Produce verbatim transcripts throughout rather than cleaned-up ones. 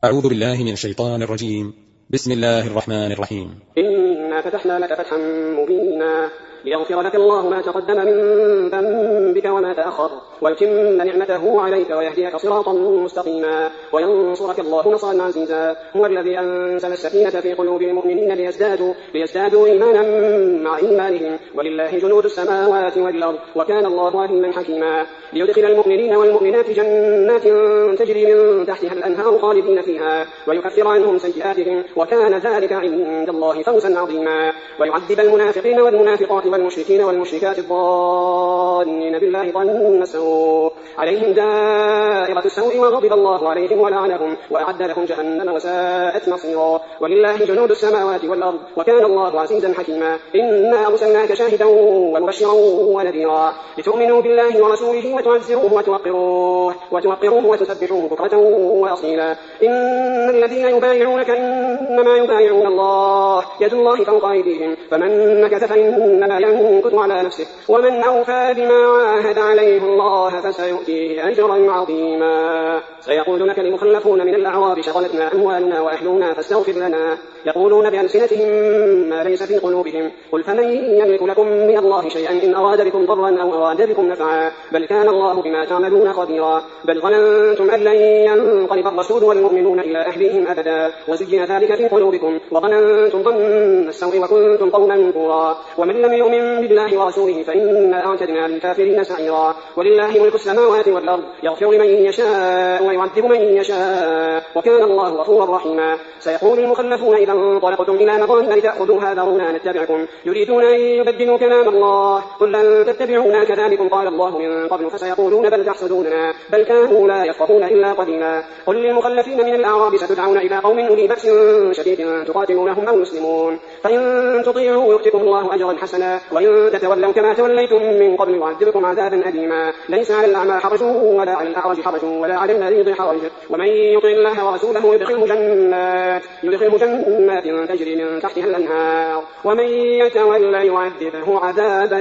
أعوذ بالله من الشيطان الرجيم. بسم الله الرحمن الرحيم. إنا فتحنا لك فتحا مبينا ليغفر لك الله ما تقدم من ذنبك وما تأخر ويتم نعمته عليك ويهديك صراطا مستقيما وينصرك الله نصرا عزيزا. هو الذي أنزل السكينة في قلوب المؤمنين ليزدادوا, ليزدادوا إيمانا مع إيمانهم ولله جنود السماوات والأرض وكان الله عليما حكيما. ليدخل المؤمنين والمؤمنات جنات تجري من تحتها الأنهار خالدين فيها ويكفر عنهم سيئاتهم وكان ذلك عند الله فوزا عظيما. ويعذب المنافقين والمنافقات والمشركين والمشركات الظانين بالله ظن السوء عليهم دائرة السوء وغضب الله عليهم ولعنهم وأعد لهم جهنم وساءت مصيرا. ولله جنود السماوات والأرض وكان الله عزيزا حكيما. إنا أرسلناك شاهدا ومبشرا ونذيرا لتؤمنوا بالله ورسوله وتعزروه وتوقروه, وتوقروه وتسبحوه بكرة وأصيلا. إن الذين يبايعونك إنما يبايعون الله يد الله فوق أيديهم فمن نكث فإنما ينكث على نفسه ومن أوفى بما عاهد عليه الله فسيؤتيه أجرا عظيما. سيقول لك المخلفون من الأعراب شغلتنا أموالنا وأهلنا فاستغفر لنا يقولون بألسنتهم ما ليس في قلوبهم قل فمن يملك لكم من الله شيئا إن أراد بكم ضرا أو أراد بكم نفعا بل كان الله بما تعملون خبيرا. بل ظننتم أن لن ينقلب الرسول والمؤمنون إلى أهليهم أبدا وزين ذلك في قلوبكم وظننتم ظن السوء وكنتم قوما بورا. ومن لم يؤمن بالله ورسوله فإنا أعتدنا للكافرين سعيرا. ولله ملك السماوات والأرض يغفر لمن يشاء ويعذب من يشاء وكان الله غفورا رحيما. سيقول المخلفون إذا انطلقتم إلى مغانم لتأخذوها ذرونا نتبعكم يريدون أن يبدلوا كلام الله قل لن تتبعونا كذلكم قال الله من قبل فسيقولون بل تحسدوننا بل كانوا لا يفقهون إلا قليلا. قل للمخلفين من الأعراب ستدعون إلى قوم أولي بأس شديد تقاتلونهم أو يسلمون فإن تطيعوا يؤتكم الله أجرا حسنا وإن تتولوا كما توليتم من قبل يعذبكم عذابا أليما. ليس على الأعمى حرج ولا على الأعرج حرج ولا على المريض حرج ومن يطع الله ورسوله يدخله جنات, يدخله جنات تجري من تحتها الأنهار ومن يتولى يعذبه عذابا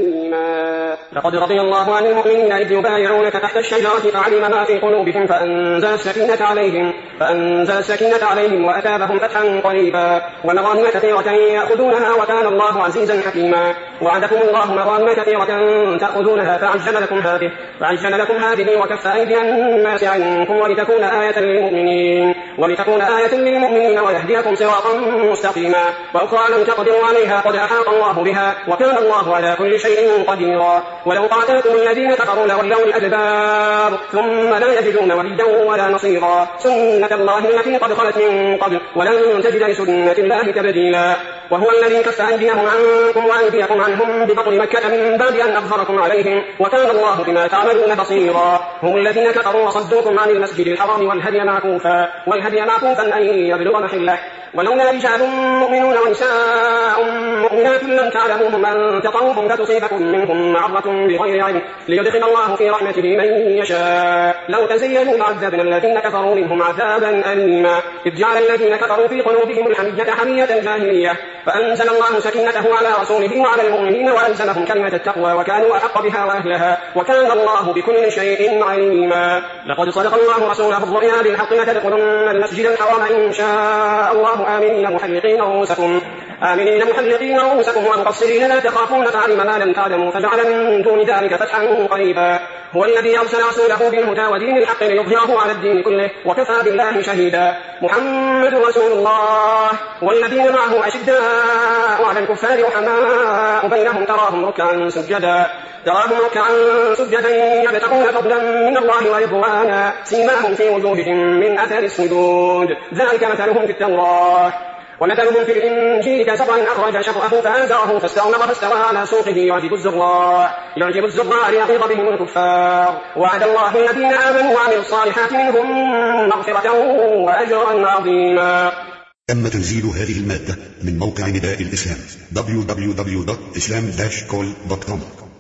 أليما. لقد رضي الله عن المؤمنين إذ يبايعونك تحت الشجرة فعلم ما في قلوبهم فأنزل السكينة عليهم, فأنزل السكينة عليهم وأثابهم فتحا قريبا ومغانم كثيرة يأخذونها وكان الله عزيزا حكيما. وعدكم الله مغانم كثيرة تأخذونها فعجل لكم هذه, فعجل لكم هذه وكف أيدي الناس عنكم ولتكون آية للمؤمنين, ولتكون آية للمؤمنين ويهديكم صراطا مستقيما. وأخرى لم تقدروا عليها قد أحاط الله بها وكان الله على كل شيء قديرا. ولو قاتلكم الذين كفروا لولوا الأدبار ثم لا يجدون وليا ولا نصيرا. سنة الله التي قد خلت من قبل ولن تجد لسنة الله تبديلا. وهو الذي كف أيديهم عنكم وأيديكم عنهم ببطن مكة من بعد أن أظهركم عليهم وكان الله بما تعملون بصيرا. هم الذين كفروا وصدوكم عن المسجد الحرام والهدي معكوفا, والهدي معكوفا أن يبلغ محله ولولا رجال مؤمنون ونساء مؤمنات لم تعلموهم أن تطوهم فتصيبكم منهم معرة بغير علم ليدخل الله في رحمته من يشاء. لو تزينوا لعذبنا الذين كفروا منهم عذابا أليما. إذ جعل الذين كفروا في قلوبهم الحمية حمية الجاهلية فأنزل الله سكينته على رسوله وعلى المؤمنين وألزمهم كلمة التقوى وكانوا أحق بها وأهلها وكان الله بكل شيء عليما. لقد صدق الله رسوله الرؤيا بالحق لتدخلن المسجد الحرام إن شاء الله آمنين محلقين رؤوسكم آمنين محلقين رؤوسكم ومقصرين لا تخافون فعلم ما لم تعلموا فجعل من دون ذلك فتحا قريبا. هو الذي أرسل رسوله بالهدى ودين الحق ليظهره على الدين كله وكفى بالله شهيدا. محمد رسول الله والذين معه أشداء على الكفار رحماء بينهم تراهم ركعا سجدا تراهم ركعا سجدا يبتغون فضلا من الله ورضوانا سيماهم في وجوههم من أثر السجود ذلك مثلهم في التوراة ومثلهم في الإنجيل كزرع أخرج شطأه فآزره فاستغلظ فاستوى على سوقه يعجب الزراع يعجب الزراع ليغيظ بهم الكفار. وعد الله الذين آمنوا وعملوا الصالحات منهم مغفرة وأجرا عظيما. تم تنزيل هذه المادة من موقع نداء الإسلام دبليو دبليو دبليو دوت إسلام داش كول دوت كوم.